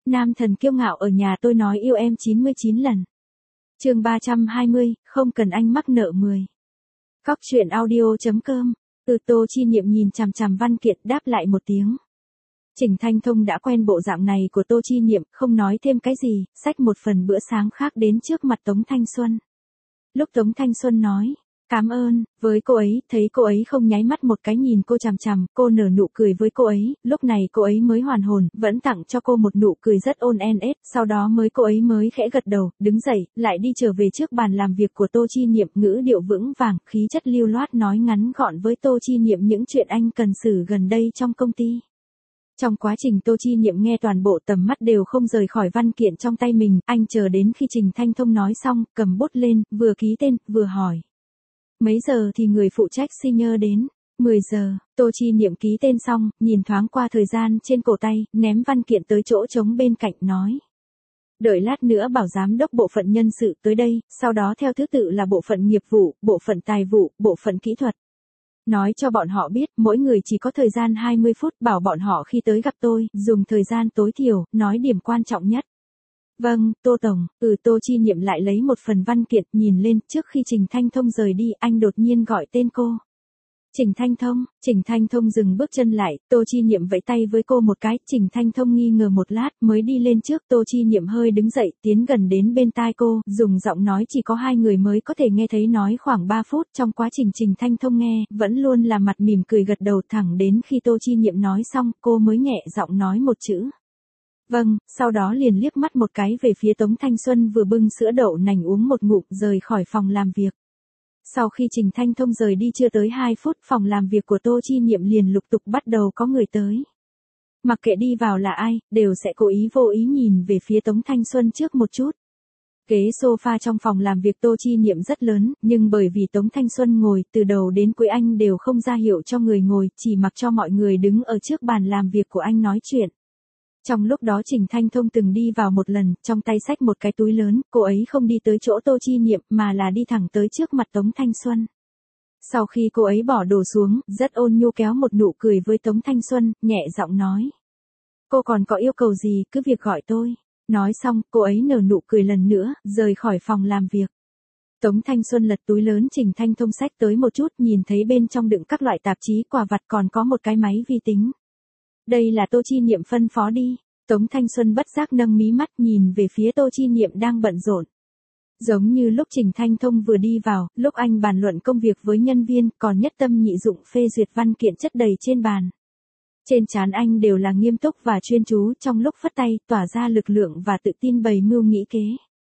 Nam thần kiêu ngạo ở nhà tôi nói yêu em 99 lần. Chương 320, không cần anh mắc nợ 10. Cóc truyện audio.com. Từ Tô Chi Niệm nhìn chằm chằm văn kiện đáp lại một tiếng. Trình Thanh Thông đã quen bộ dạng này của Tô Chi Niệm, không nói thêm cái gì, xách một phần bữa sáng khác đến trước mặt Tống Thanh Xuân. Lúc Tống Thanh Xuân nói, cảm ơn, với cô ấy, thấy cô ấy không nháy mắt một cái nhìn cô chằm chằm, cô nở nụ cười với cô ấy, lúc này cô ấy mới hoàn hồn, vẫn tặng cho cô một nụ cười rất ôn nết, sau đó cô ấy mới khẽ gật đầu, đứng dậy, lại đi trở về trước bàn làm việc của Tô Chi Niệm, ngữ điệu vững vàng, khí chất lưu loát nói ngắn gọn với Tô Chi Niệm những chuyện anh cần xử gần đây trong công ty. Trong quá trình Tô Chi Niệm nghe toàn bộ tầm mắt đều không rời khỏi văn kiện trong tay mình, anh chờ đến khi Trình Thanh Thông nói xong, cầm bút lên, vừa ký tên, vừa hỏi. Mấy giờ thì người phụ trách senior đến? 10 giờ, Tô Chi Niệm ký tên xong, nhìn thoáng qua thời gian trên cổ tay, ném văn kiện tới chỗ trống bên cạnh nói. Đợi lát nữa bảo giám đốc bộ phận nhân sự tới đây, sau đó theo thứ tự là bộ phận nghiệp vụ, bộ phận tài vụ, bộ phận kỹ thuật. Nói cho bọn họ biết, mỗi người chỉ có thời gian 20 phút, bảo bọn họ khi tới gặp tôi, dùng thời gian tối thiểu, nói điểm quan trọng nhất. Vâng, Tô Tổng, Tô Chi Niệm lại lấy một phần văn kiện, nhìn lên, trước khi Trình Thanh Thông rời đi, anh đột nhiên gọi tên cô. Trình Thanh Thông dừng bước chân lại, Tô Chi Niệm vẫy tay với cô một cái, Trình Thanh Thông nghi ngờ một lát, mới đi lên trước, Tô Chi Niệm hơi đứng dậy, tiến gần đến bên tai cô, dùng giọng nói chỉ có hai người mới có thể nghe thấy nói khoảng 3 phút, trong quá trình Trình Thanh Thông nghe, vẫn luôn là mặt mỉm cười gật đầu thẳng đến khi Tô Chi Niệm nói xong, cô mới nhẹ giọng nói một chữ. Vâng, sau đó liền liếc mắt một cái về phía Tống Thanh Xuân vừa bưng sữa đậu nành uống một ngụm rời khỏi phòng làm việc. Sau khi Trình Thanh Thông rời đi chưa tới 2 phút, phòng làm việc của Tô Chi Niệm liền lục tục bắt đầu có người tới. Mặc kệ đi vào là ai, đều sẽ cố ý vô ý nhìn về phía Tống Thanh Xuân trước một chút. Ghế sofa trong phòng làm việc Tô Chi Niệm rất lớn, nhưng bởi vì Tống Thanh Xuân ngồi, từ đầu đến cuối anh đều không ra hiệu cho người ngồi, chỉ mặc cho mọi người đứng ở trước bàn làm việc của anh nói chuyện. Trong lúc đó Trình Thanh Thông từng đi vào một lần, trong tay xách một cái túi lớn, cô ấy không đi tới chỗ Tô Chi Niệm mà là đi thẳng tới trước mặt Tống Thanh Xuân. Sau khi cô ấy bỏ đồ xuống, rất ôn nhu kéo một nụ cười với Tống Thanh Xuân, nhẹ giọng nói. Cô còn có yêu cầu gì, cứ việc gọi tôi. Nói xong, cô ấy nở nụ cười lần nữa, rời khỏi phòng làm việc. Tống Thanh Xuân lật túi lớn Trình Thanh Thông xách tới một chút, nhìn thấy bên trong đựng các loại tạp chí quà vặt còn có một cái máy vi tính. Đây là Tô Chi Niệm phân phó đi. Tống Thanh Xuân bất giác nâng mí mắt nhìn về phía Tô Chi Niệm đang bận rộn. Giống như lúc Trình Thanh Thông vừa đi vào, lúc anh bàn luận công việc với nhân viên, còn nhất tâm nhị dụng phê duyệt văn kiện chất đầy trên bàn. Trên trán anh đều là nghiêm túc và chuyên chú, trong lúc phất tay, tỏa ra lực lượng và tự tin bày mưu nghĩ kế.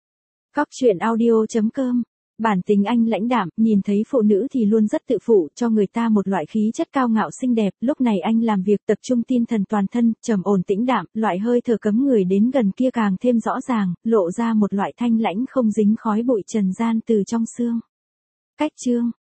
Cóc truyện audio.com. Bản tính anh lãnh đạm, nhìn thấy phụ nữ thì luôn rất tự phụ, cho người ta một loại khí chất cao ngạo xinh đẹp, lúc này anh làm việc tập trung tinh thần toàn thân, trầm ổn tĩnh đạm, loại hơi thở cấm người đến gần kia càng thêm rõ ràng, lộ ra một loại thanh lãnh không dính khói bụi trần gian từ trong xương. Cách chương